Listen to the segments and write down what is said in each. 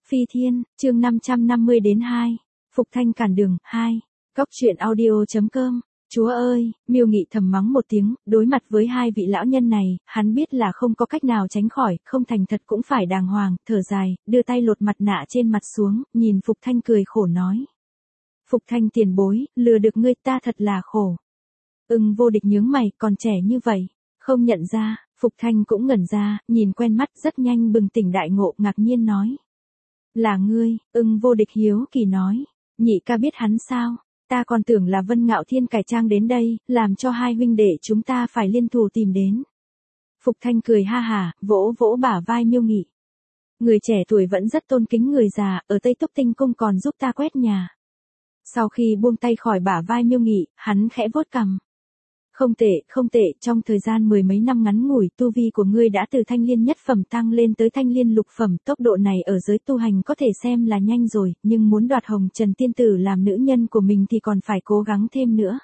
Phi Thiên, chương 550 đến 2. Phục Thanh cản đường, 2. Góc truyện audio.com. Chúa ơi, Miêu Nghị thầm mắng một tiếng, đối mặt với hai vị lão nhân này, hắn biết là không có cách nào tránh khỏi, không thành thật cũng phải đàng hoàng, thở dài, đưa tay lột mặt nạ trên mặt xuống, nhìn Phục Thanh cười khổ nói. Phục Thanh tiền bối, lừa được ngươi ta thật là khổ. Vô Địch nhướng mày, còn trẻ như vậy, không nhận ra, Phục Thanh cũng ngẩn ra, nhìn quen mắt rất nhanh bừng tỉnh đại ngộ, ngạc nhiên nói. Là ngươi, Vô Địch hiếu kỳ nói, nhị ca biết hắn sao? Ta còn tưởng là Vân Ngạo Thiên cải trang đến đây, làm cho hai huynh đệ chúng ta phải liên thủ tìm đến. Phục Thanh cười ha hả, vỗ vỗ bả vai Miêu Nghị. Người trẻ tuổi vẫn rất tôn kính người già, ở Tây Túc Tinh Cung còn giúp ta quét nhà. Sau khi buông tay khỏi bả vai Miêu Nghị, hắn khẽ vuốt cằm. Không tệ, trong thời gian mười mấy năm ngắn ngủi, tu vi của ngươi đã từ thanh liên nhất phẩm tăng lên tới thanh liên lục phẩm, tốc độ này ở giới tu hành có thể xem là nhanh rồi, nhưng muốn đoạt Hồng Trần Tiên Tử làm nữ nhân của mình thì còn phải cố gắng thêm nữa.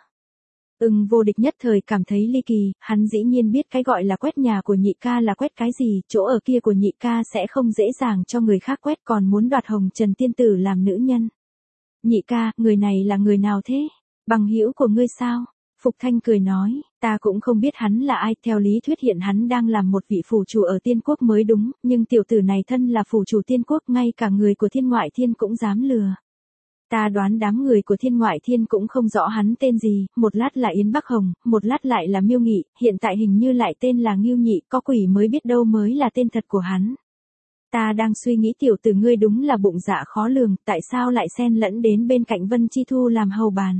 Vô Địch nhất thời cảm thấy ly kỳ, hắn dĩ nhiên biết cái gọi là quét nhà của nhị ca là quét cái gì, chỗ ở kia của nhị ca sẽ không dễ dàng cho người khác quét, còn muốn đoạt Hồng Trần Tiên Tử làm nữ nhân. Nhị ca, người này là người nào thế? Bằng hữu của ngươi sao? Phục Thanh cười nói, ta cũng không biết hắn là ai, theo lý thuyết hiện hắn đang làm một vị phủ chủ ở Tiên Quốc mới đúng, nhưng tiểu tử này thân là phủ chủ Tiên Quốc, ngay cả người của Thiên Ngoại Thiên cũng dám lừa. Ta đoán đám người của Thiên Ngoại Thiên cũng không rõ hắn tên gì, một lát là Yến Bắc Hồng, một lát lại là Miêu Nghị, hiện tại hình như lại tên là Ngưu Nhị, có quỷ mới biết đâu mới là tên thật của hắn. Ta đang suy nghĩ tiểu tử ngươi đúng là bụng dạ khó lường, tại sao lại xen lẫn đến bên cạnh Vân Chi Thu làm hầu bàn.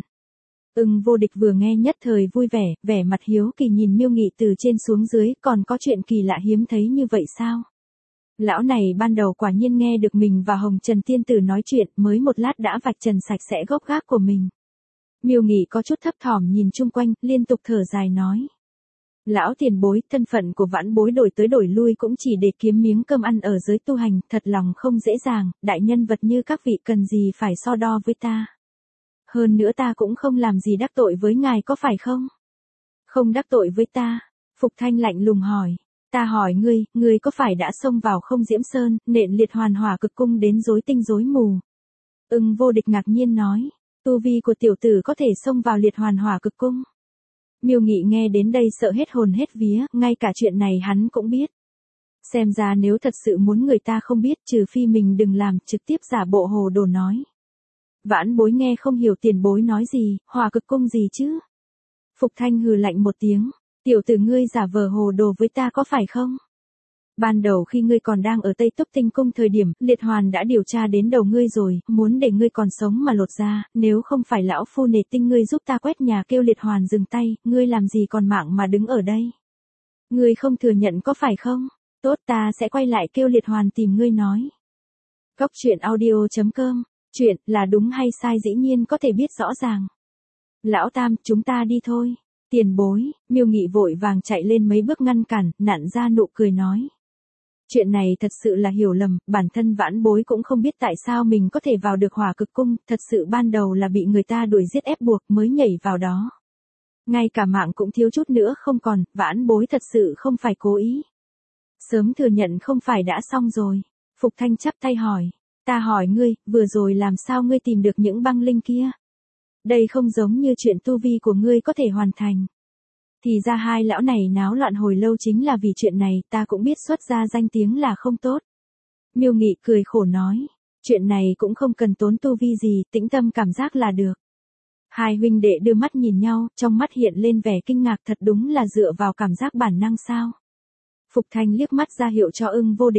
Vô Địch vừa nghe nhất thời vui vẻ, vẻ mặt hiếu kỳ nhìn Miêu Nghị từ trên xuống dưới, còn có chuyện kỳ lạ hiếm thấy như vậy sao? Lão này ban đầu quả nhiên nghe được mình và Hồng Trần Tiên Tử nói chuyện, mới một lát đã vạch trần sạch sẽ gốc gác của mình. Miêu Nghị có chút thấp thỏm nhìn chung quanh, liên tục thở dài nói. Lão tiền bối, thân phận của vãn bối đổi tới đổi lui cũng chỉ để kiếm miếng cơm ăn ở giới tu hành, thật lòng không dễ dàng, đại nhân vật như các vị cần gì phải so đo với ta. Hơn nữa ta cũng không làm gì đắc tội với ngài có phải không? Không đắc tội với ta. Phục Thanh lạnh lùng hỏi. Ta hỏi ngươi có phải đã xông vào Không Diễm Sơn, nện Liệt Hoàn Hỏa Cực Cung đến rối tinh rối mù? Vô Địch ngạc nhiên nói. Tu vi của tiểu tử có thể xông vào Liệt Hoàn Hỏa Cực Cung. Miêu Nghị nghe đến đây sợ hết hồn hết vía, ngay cả chuyện này hắn cũng biết. Xem ra nếu thật sự muốn người ta không biết, trừ phi mình đừng làm, trực tiếp giả bộ hồ đồ nói. Vãn bối nghe không hiểu tiền bối nói gì, Hỏa Cực Cung gì chứ? Phục Thanh hừ lạnh một tiếng, tiểu tử ngươi giả vờ hồ đồ với ta có phải không? Ban đầu khi ngươi còn đang ở Tây Túc Tinh Cung thời điểm, Liệt Hoàn đã điều tra đến đầu ngươi rồi, muốn để ngươi còn sống mà lột ra, nếu không phải lão phu nể tinh ngươi giúp ta quét nhà kêu Liệt Hoàn dừng tay, ngươi làm gì còn mạng mà đứng ở đây? Ngươi không thừa nhận có phải không? Tốt, ta sẽ quay lại kêu Liệt Hoàn tìm ngươi nói. Góc truyện audio.com. Chuyện là đúng hay sai dĩ nhiên có thể biết rõ ràng. Lão Tam, chúng ta đi thôi. Tiền bối, Miêu Nghị vội vàng chạy lên mấy bước ngăn cản, nặn ra nụ cười nói. Chuyện này thật sự là hiểu lầm, bản thân vãn bối cũng không biết tại sao mình có thể vào được Hỏa Cực Cung, thật sự ban đầu là bị người ta đuổi giết ép buộc mới nhảy vào đó. Ngay cả mạng cũng thiếu chút nữa không còn, vãn bối thật sự không phải cố ý. Sớm thừa nhận không phải đã xong rồi. Phục Thanh chắp tay hỏi. Ta hỏi ngươi, vừa rồi làm sao ngươi tìm được những băng linh kia? Đây không giống như chuyện tu vi của ngươi có thể hoàn thành. Thì ra hai lão này náo loạn hồi lâu chính là vì chuyện này, ta cũng biết xuất ra danh tiếng là không tốt. Miêu Nghị cười khổ nói, chuyện này cũng không cần tốn tu vi gì, tĩnh tâm cảm giác là được. Hai huynh đệ đưa mắt nhìn nhau, trong mắt hiện lên vẻ kinh ngạc, thật đúng là dựa vào cảm giác bản năng sao. Phục Thanh liếc mắt ra hiệu cho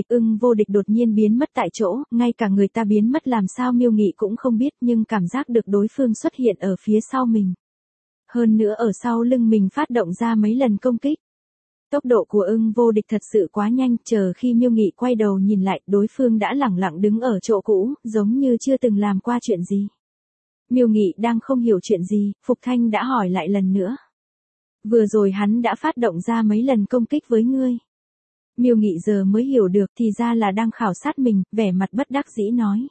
Vô Địch đột nhiên biến mất tại chỗ, ngay cả người ta biến mất làm sao Miêu Nghị cũng không biết, nhưng cảm giác được đối phương xuất hiện ở phía sau mình. Hơn nữa ở sau lưng mình phát động ra mấy lần công kích. Tốc độ của Vô Địch thật sự quá nhanh, chờ khi Miêu Nghị quay đầu nhìn lại, đối phương đã lẳng lặng đứng ở chỗ cũ, giống như chưa từng làm qua chuyện gì. Miêu Nghị đang không hiểu chuyện gì, Phục Thanh đã hỏi lại lần nữa. Vừa rồi hắn đã phát động ra mấy lần công kích với ngươi. Miêu Nghị giờ mới hiểu được thì ra là đang khảo sát mình, vẻ mặt bất đắc dĩ nói.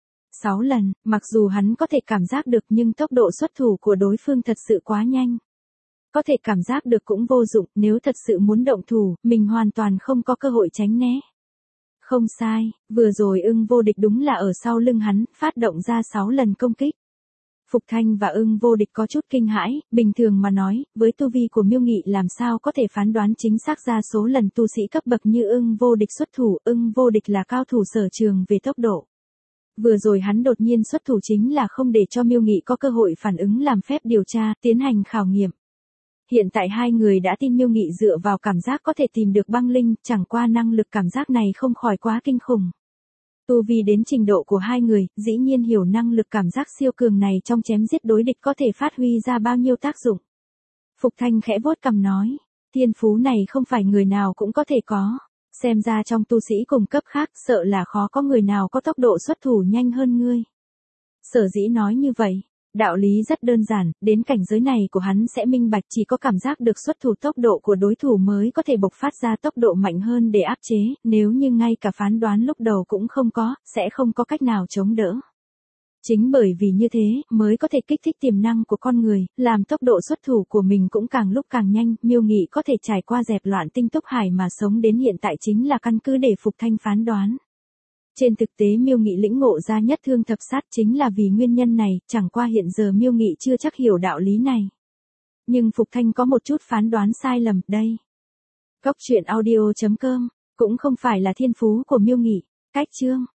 6 lần, mặc dù hắn có thể cảm giác được nhưng tốc độ xuất thủ của đối phương thật sự quá nhanh. Có thể cảm giác được cũng vô dụng, nếu thật sự muốn động thủ, mình hoàn toàn không có cơ hội tránh né. Không sai, vừa rồi Ưng Vô Địch đúng là ở sau lưng hắn, phát động ra 6 lần công kích. Phục Thanh và Ưng Vô Địch có chút kinh hãi, bình thường mà nói, với tu vi của Miêu Nghị làm sao có thể phán đoán chính xác ra số lần tu sĩ cấp bậc như Ưng Vô Địch xuất thủ, Ưng Vô Địch là cao thủ sở trường về tốc độ. Vừa rồi hắn đột nhiên xuất thủ chính là không để cho Miêu Nghị có cơ hội phản ứng làm phép điều tra, tiến hành khảo nghiệm. Hiện tại hai người đã tin Miêu Nghị dựa vào cảm giác có thể tìm được băng linh, chẳng qua năng lực cảm giác này không khỏi quá kinh khủng. Tu vi đến trình độ của hai người, dĩ nhiên hiểu năng lực cảm giác siêu cường này trong chém giết đối địch có thể phát huy ra bao nhiêu tác dụng. Phục Thanh khẽ vuốt cằm nói, thiên phú này không phải người nào cũng có thể có. Xem ra trong tu sĩ cùng cấp khác sợ là khó có người nào có tốc độ xuất thủ nhanh hơn ngươi. Sở dĩ nói như vậy, đạo lý rất đơn giản, đến cảnh giới này của hắn sẽ minh bạch chỉ có cảm giác được xuất thủ tốc độ của đối thủ mới có thể bộc phát ra tốc độ mạnh hơn để áp chế, nếu như ngay cả phán đoán lúc đầu cũng không có, sẽ không có cách nào chống đỡ. Chính bởi vì như thế, mới có thể kích thích tiềm năng của con người, làm tốc độ xuất thủ của mình cũng càng lúc càng nhanh, Miêu Nghị có thể trải qua dẹp loạn tinh túc hải mà sống đến hiện tại chính là căn cứ để Phục Thanh phán đoán. Trên thực tế Miêu Nghị lĩnh ngộ ra nhất thương thập sát chính là vì nguyên nhân này, chẳng qua hiện giờ Miêu Nghị chưa chắc hiểu đạo lý này. Nhưng Phục Thanh có một chút phán đoán sai lầm, đây. Cốc truyện audio.com, cũng không phải là thiên phú của Miêu Nghị. Cách chương